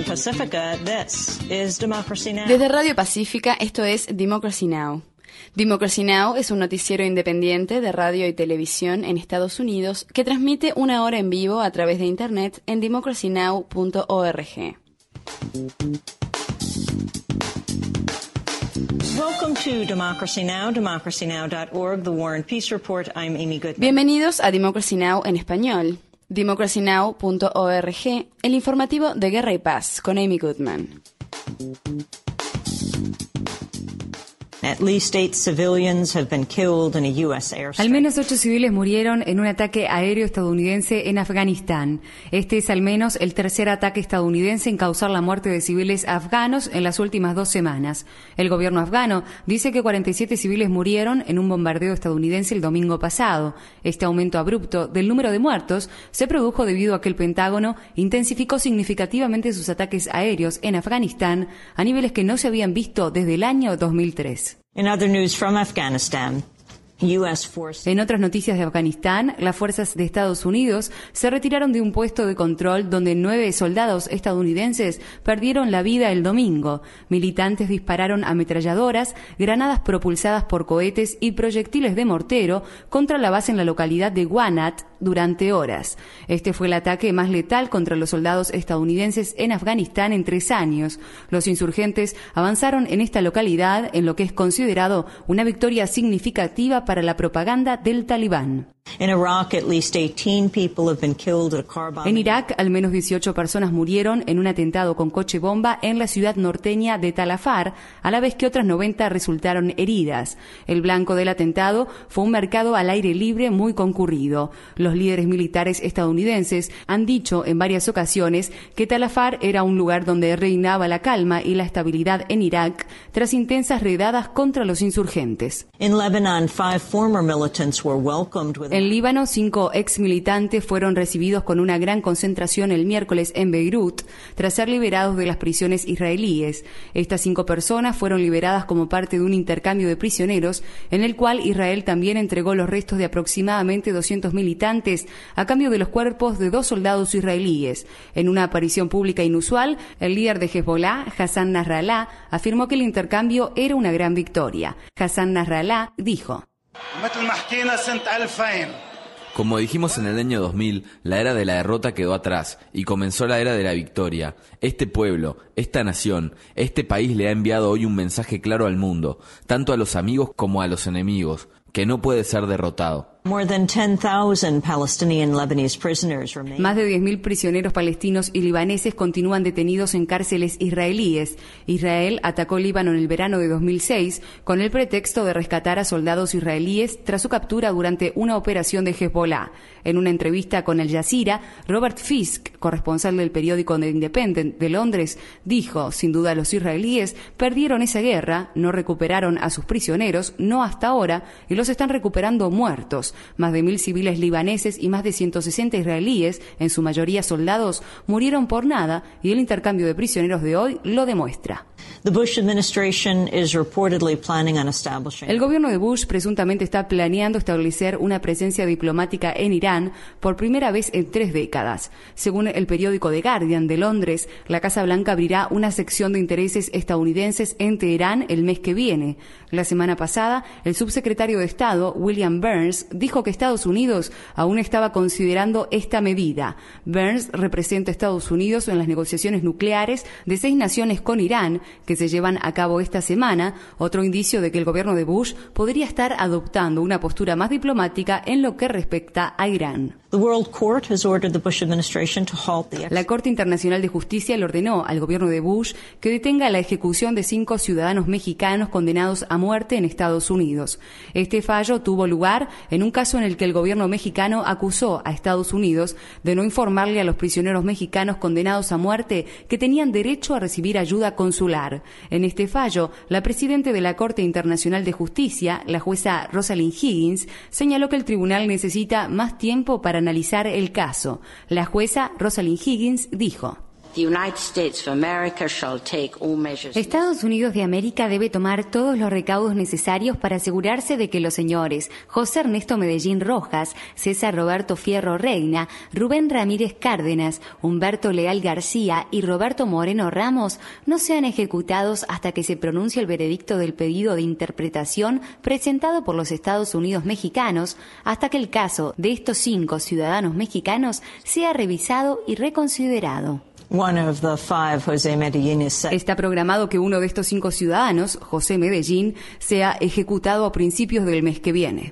Pacifica, this is Democracy Now! Desde Radio Pacífica, esto es Democracy Now! Democracy Now! Es un noticiero independiente de radio y televisión en Estados Unidos que transmite una hora en vivo a través de Internet en democracynow.org. Welcome to Democracy Now!, democracynow.org, The War and Peace Report. I'm Amy Goodman. Bienvenidos a Democracy Now! En español. democracynow.org, el informativo de Guerra y Paz, con Amy Goodman. At least 8 civilians have been killed in a U.S. airstrike. Al menos 8 civiles murieron en un ataque aéreo estadounidense en Afganistán. Este es al menos el tercer ataque estadounidense en causar la muerte de civiles afganos en las últimas 2 semanas. El gobierno afgano dice que 47 civiles murieron en un bombardeo estadounidense el domingo pasado. Este aumento abrupto del número de muertos se produjo debido a que el Pentágono intensificó significativamente sus ataques aéreos en Afganistán a niveles que no se habían visto desde el año 2003. In other news from Afghanistan, En otras noticias de Afganistán, las fuerzas de Estados Unidos se retiraron de un puesto de control donde 9 soldados estadounidenses perdieron la vida el domingo. Militantes dispararon ametralladoras, granadas propulsadas por cohetes y proyectiles de mortero contra la base en la localidad de Wanat durante horas. Este fue el ataque más letal contra los soldados estadounidenses en Afganistán en 3 años. Los insurgentes avanzaron en esta localidad en lo que es considerado una victoria significativa para la propaganda del Talibán. In Iraq, at least 18 people have been killed at a car bombing. En Irak, al menos 18 personas murieron en un atentado con coche bomba en la ciudad norteña de Tal Afar, a la vez que otras 90 resultaron heridas. El blanco del atentado fue un mercado al aire libre muy concurrido. Los líderes militares estadounidenses han dicho en varias ocasiones que Tal Afar era un lugar donde reinaba la calma y la estabilidad en Irak tras intensas redadas contra los insurgentes. In Lebanon, 5 former militants were welcomed with En Líbano, 5 ex militantes fueron recibidos con una gran concentración el miércoles en Beirut, tras ser liberados de las prisiones israelíes. Estas 5 personas fueron liberadas como parte de un intercambio de prisioneros, en el cual Israel también entregó los restos de aproximadamente 200 militantes a cambio de los cuerpos de 2 soldados israelíes. En una aparición pública inusual, el líder de Hezbollah, Hassan Nasrallah, afirmó que el intercambio era una gran victoria. Hassan Nasrallah dijo: Como dijimos en el año 2000, la era de la derrota quedó atrás y comenzó la era de la victoria. Este pueblo, esta nación, este país le ha enviado hoy un mensaje claro al mundo, tanto a los amigos como a los enemigos, que no puede ser derrotado. more than 10,000 Palestinian Lebanese prisoners remain. Más de 10.000 prisioneros palestinos y libaneses continúan detenidos en cárceles israelíes. Israel atacó Líbano en el verano de 2006 con el pretexto de rescatar a soldados israelíes tras su captura durante una operación de Hezbollah. En una entrevista con Al Jazeera, Robert Fisk, corresponsal del periódico The Independent de Londres, dijo: sin duda los israelíes perdieron esa guerra, no recuperaron a sus prisioneros, no hasta ahora, y los están recuperando muertos. Más de 1.000 civiles libaneses y más de 160 israelíes, en su mayoría soldados, murieron por nada, y el intercambio de prisioneros de hoy lo demuestra. The Bush administration is reportedly planning on establishing. El gobierno de Bush presuntamente está planeando establecer una presencia diplomática en Irán por primera vez en 3 décadas. Según el periódico The Guardian de Londres, la Casa Blanca abrirá una sección de intereses estadounidenses en Teherán el mes que viene. La semana pasada, el subsecretario de Estado, William Burns, dijo que Estados Unidos aún estaba considerando esta medida. Burns representa a Estados Unidos en las negociaciones nucleares de 6 naciones con Irán, que se llevan a cabo esta semana, otro indicio de que el gobierno de Bush podría estar adoptando una postura más diplomática en lo que respecta a Irán. The World Court has ordered the Bush administration to halt the La Corte Internacional de Justicia le ordenó al gobierno de Bush que detenga la ejecución de 5 ciudadanos mexicanos condenados a muerte en Estados Unidos. Este fallo tuvo lugar en un caso en el que el gobierno mexicano acusó a Estados Unidos de no informarle a los prisioneros mexicanos condenados a muerte que tenían derecho a recibir ayuda consular. En este fallo, la presidenta de la Corte Internacional de Justicia, la jueza Rosalind Higgins, señaló que el tribunal necesita más tiempo para analizar el caso. La jueza Rosalind Higgins dijo: Estados Unidos de América debe tomar todos los recaudos necesarios para asegurarse de que los señores José Ernesto Medellín Rojas, César Roberto Fierro Reina, Rubén Ramírez Cárdenas, Humberto Leal García y Roberto Moreno Ramos no sean ejecutados hasta que se pronuncie el veredicto del pedido de interpretación presentado por los Estados Unidos mexicanos, hasta que el caso de estos 5 ciudadanos mexicanos sea revisado y reconsiderado. Está programado que uno de estos 5 ciudadanos, José Medellín, sea ejecutado a principios del mes que viene.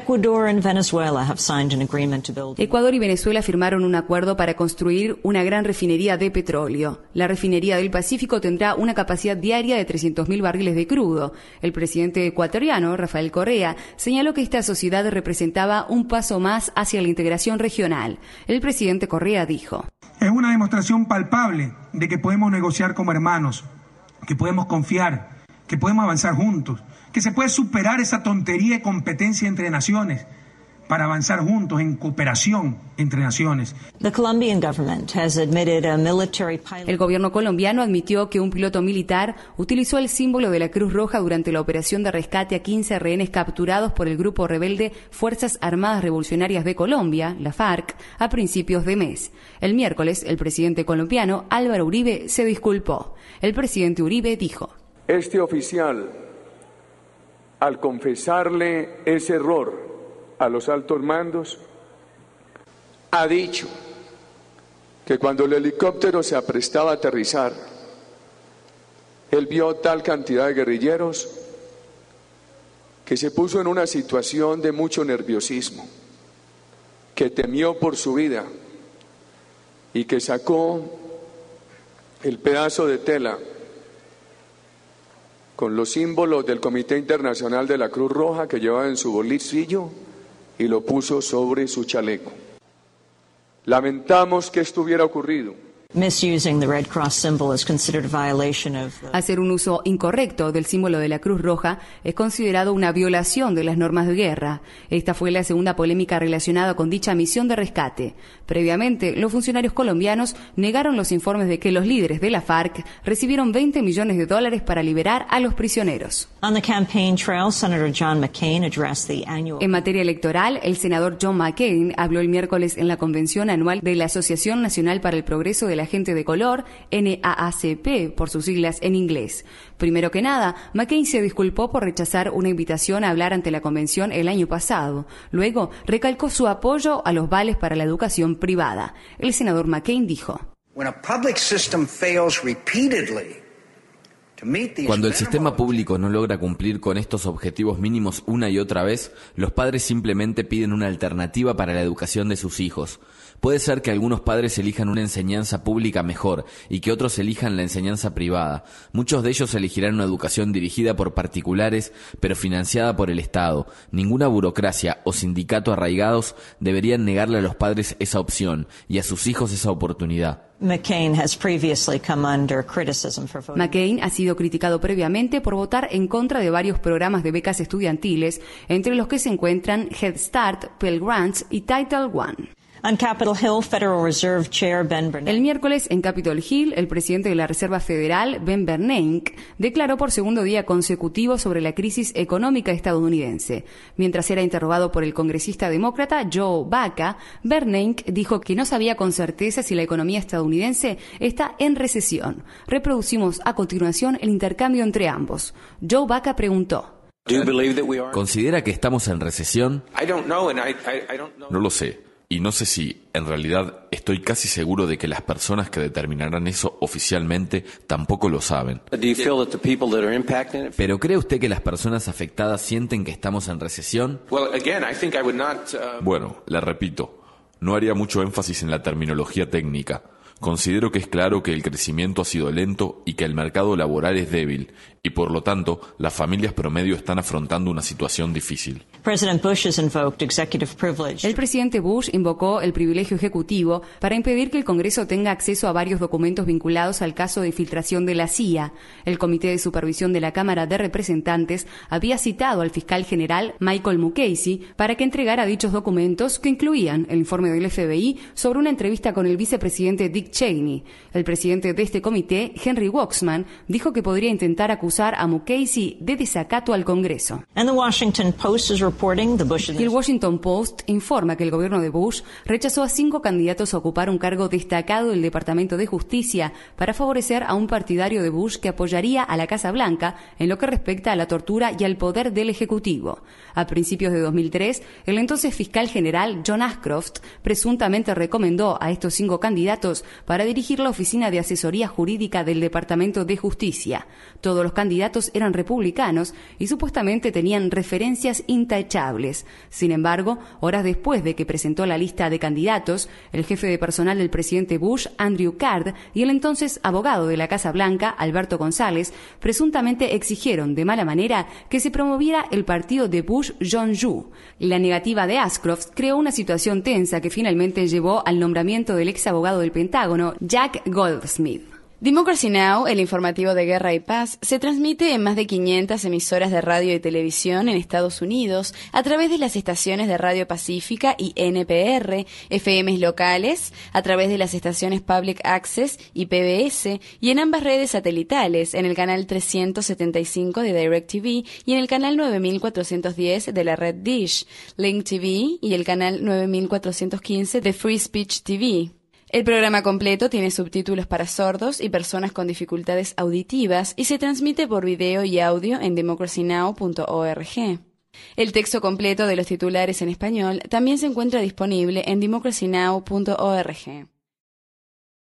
Ecuador y Venezuela firmaron un acuerdo para construir una gran refinería de petróleo. La refinería del Pacífico tendrá una capacidad diaria de 300.000 barriles de crudo. El presidente ecuatoriano, Rafael Correa, señaló que esta sociedad representaba un paso más hacia la integración regional. El presidente Correa dijo: es una demostración palpable de que podemos negociar como hermanos, que podemos confiar, que podemos avanzar juntos, que se puede superar esa tontería de competencia entre naciones para avanzar juntos en cooperación entre naciones. El gobierno colombiano admitió que un piloto militar utilizó el símbolo de la Cruz Roja durante la operación de rescate a 15 rehenes capturados por el grupo rebelde Fuerzas Armadas Revolucionarias de Colombia, la FARC, a principios de mes. El miércoles, el presidente colombiano Álvaro Uribe se disculpó. El presidente Uribe dijo: este oficial, al confesarle ese error a los altos mandos, ha dicho que cuando el helicóptero se aprestaba a aterrizar, él vio tal cantidad de guerrilleros que se puso en una situación de mucho nerviosismo, que temió por su vida y que sacó el pedazo de tela con los símbolos del Comité Internacional de la Cruz Roja que llevaba en su bolsillo y lo puso sobre su chaleco. Lamentamos que esto hubiera ocurrido. Hacer un uso incorrecto del símbolo de la Cruz Roja es considerado una violación de las normas de guerra. Esta fue la segunda polémica relacionada con dicha misión de rescate. Previamente, los funcionarios colombianos negaron los informes de que los líderes de la FARC recibieron $20 millones para liberar a los prisioneros. En materia electoral, el senador John McCain habló el miércoles en la convención anual de la Asociación Nacional para el Progreso de la Gente de Color, NAACP, por sus siglas en inglés. Primero que nada, McCain se disculpó por rechazar una invitación a hablar ante la convención el año pasado. Luego, recalcó su apoyo a los vales para la educación privada. El senador McCain dijo: cuando el sistema público no logra cumplir con estos objetivos mínimos una y otra vez, los padres simplemente piden una alternativa para la educación de sus hijos. Puede ser que algunos padres elijan una enseñanza pública mejor y que otros elijan la enseñanza privada. Muchos de ellos elegirán una educación dirigida por particulares, pero financiada por el Estado. Ninguna burocracia o sindicato arraigados deberían negarle a los padres esa opción y a sus hijos esa oportunidad. McCain ha sido criticado previamente por votar en contra de varios programas de becas estudiantiles, entre los que se encuentran Head Start, Pell Grants y Title I. El miércoles, en Capitol Hill, el presidente de la Reserva Federal, Ben Bernanke, declaró por segundo día consecutivo sobre la crisis económica estadounidense. Mientras era interrogado por el congresista demócrata Joe Baca, Bernanke dijo que no sabía con certeza si la economía estadounidense está en recesión. Reproducimos a continuación el intercambio entre ambos. Joe Baca preguntó: ¿considera que estamos en recesión? No lo sé. Y no sé si, en realidad, estoy casi seguro de que las personas que determinarán eso oficialmente tampoco lo saben. ¿Pero cree usted que las personas afectadas sienten que estamos en recesión? Bueno, le repito, no haría mucho énfasis en la terminología técnica. Considero que es claro que el crecimiento ha sido lento y que el mercado laboral es débil. y por lo tanto las familias promedio están afrontando una situación difícil. El presidente Bush invocó el privilegio ejecutivo para impedir que el Congreso tenga acceso a varios documentos vinculados al caso de filtración de la CIA. El Comité de Supervisión de la Cámara de Representantes había citado al fiscal general Michael Mukasey para que entregara dichos documentos, que incluían el informe del FBI sobre una entrevista con el vicepresidente Dick Cheney. El presidente de este comité, Henry Waxman, dijo que podría intentar acusar a Mukasey de desacato al Congreso. Y el Washington Post informa que el gobierno de Bush rechazó a 5 candidatos a ocupar un cargo destacado del Departamento de Justicia para favorecer a un partidario de Bush que apoyaría a la Casa Blanca en lo que respecta a la tortura y al poder del Ejecutivo. A principios de 2003, el entonces fiscal general John Ashcroft presuntamente recomendó a estos 5 candidatos para dirigir la Oficina de Asesoría Jurídica del Departamento de Justicia. Todos los candidatos eran republicanos y supuestamente tenían referencias intachables. Sin embargo, horas después de que presentó la lista de candidatos, el jefe de personal del presidente Bush, Andrew Card, y el entonces abogado de la Casa Blanca, Alberto González, presuntamente exigieron de mala manera que se promoviera el partido de Bush John Yoo. La negativa de Ashcroft creó una situación tensa que finalmente llevó al nombramiento del ex abogado del Pentágono, Jack Goldsmith. Democracy Now!, el informativo de Guerra y Paz, se transmite en más de 500 emisoras de radio y televisión en Estados Unidos a través de las estaciones de Radio Pacífica y NPR, FMs locales, a través de las estaciones Public Access y PBS, y en ambas redes satelitales, en el canal 375 de DirecTV y en el canal 9410 de la red Dish, Link TV y el canal 9415 de Free Speech TV. El programa completo tiene subtítulos para sordos y personas con dificultades auditivas y se transmite por video y audio en democracynow.org. El texto completo de los titulares en español también se encuentra disponible en democracynow.org.